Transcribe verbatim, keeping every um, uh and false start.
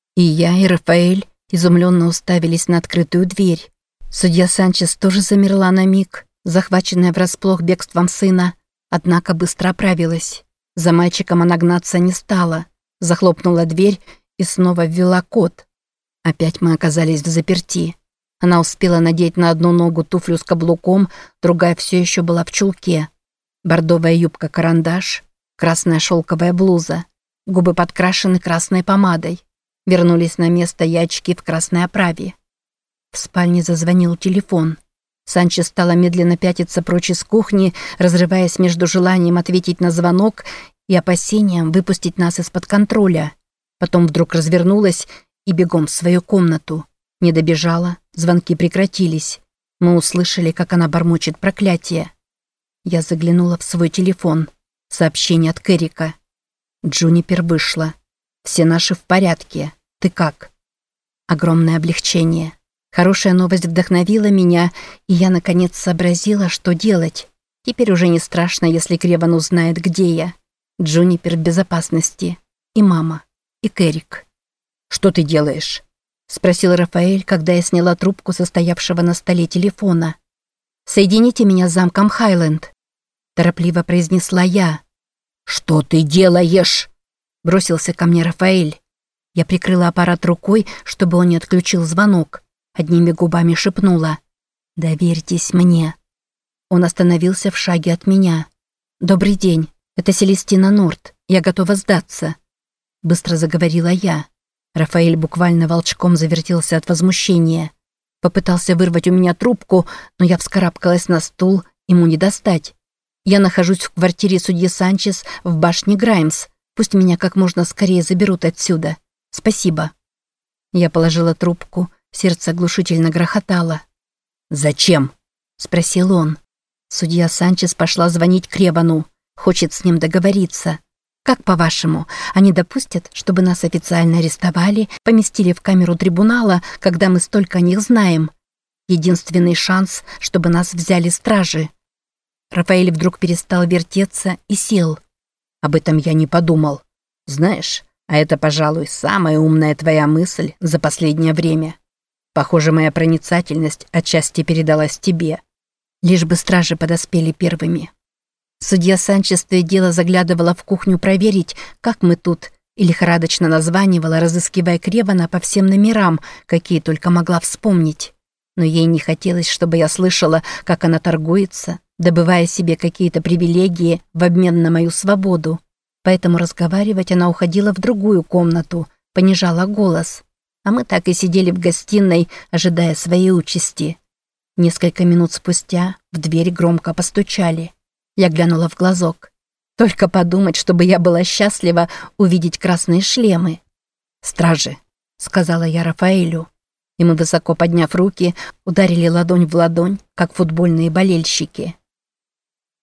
И я, и Рафаэль изумленно уставились на открытую дверь. Судья Санчес тоже замерла на миг, захваченная врасплох бегством сына, однако быстро оправилась. За мальчиком она гнаться не стала, захлопнула дверь и снова ввела код. Опять мы оказались в заперти. Она успела надеть на одну ногу туфлю с каблуком, другая все еще была в чулке. Бордовая юбка-карандаш, красная шелковая блуза, губы подкрашены красной помадой. Вернулись на место и очки в красной оправе. В спальне зазвонил телефон. Санчес стала медленно пятиться прочь из кухни, разрываясь между желанием ответить на звонок и опасением выпустить нас из-под контроля. Потом вдруг развернулась и бегом в свою комнату. Не добежала, звонки прекратились. Мы услышали, как она бормочет проклятие. Я заглянула в свой телефон. Сообщение от Кэрика. Джунипер вышла. Все наши в порядке. Ты как? Огромное облегчение. Хорошая новость вдохновила меня, и я наконец сообразила, что делать. Теперь уже не страшно, если Креван узнает, где я. Джунипер в безопасности. И мама. И Кэрик. «Что ты делаешь?» — спросил Рафаэль, когда я сняла трубку состоявшего на столе телефона. «Соедините меня с замком Хайленд», — торопливо произнесла я. «Что ты делаешь?» — бросился ко мне Рафаэль. Я прикрыла аппарат рукой, чтобы он не отключил звонок. Одними губами шепнула: «Доверьтесь мне». Он остановился в шаге от меня. «Добрый день, это Селестина Норт. Я готова сдаться», — быстро заговорила я. Рафаэль буквально волчком завертелся от возмущения. Попытался вырвать у меня трубку, но я вскарабкалась на стул, ему не достать. «Я нахожусь в квартире судьи Санчес в башне Граймс. Пусть меня как можно скорее заберут отсюда. Спасибо». Я положила трубку, сердце оглушительно грохотало. «Зачем?» — спросил он. Судья Санчес пошла звонить Кревану. Хочет с ним договориться. «Как по-вашему, они допустят, чтобы нас официально арестовали, поместили в камеру трибунала, когда мы столько о них знаем? Единственный шанс, чтобы нас взяли стражи». Рафаэль вдруг перестал вертеться и сел. «Об этом я не подумал. Знаешь, а это, пожалуй, самая умная твоя мысль за последнее время. Похоже, моя проницательность отчасти передалась тебе. Лишь бы стражи подоспели первыми». Судья Санчес то и дело заглядывала в кухню проверить, как мы тут, и лихорадочно названивала, разыскивая Кревана по всем номерам, какие только могла вспомнить. Но ей не хотелось, чтобы я слышала, как она торгуется, добывая себе какие-то привилегии в обмен на мою свободу. Поэтому разговаривать она уходила в другую комнату, понижала голос. А мы так и сидели в гостиной, ожидая своей участи. Несколько минут спустя в дверь громко постучали. Я глянула в глазок. Только подумать, чтобы я была счастлива увидеть красные шлемы. «Стражи», — сказала я Рафаэлю. И мы, высоко подняв руки, ударили ладонь в ладонь, как футбольные болельщики.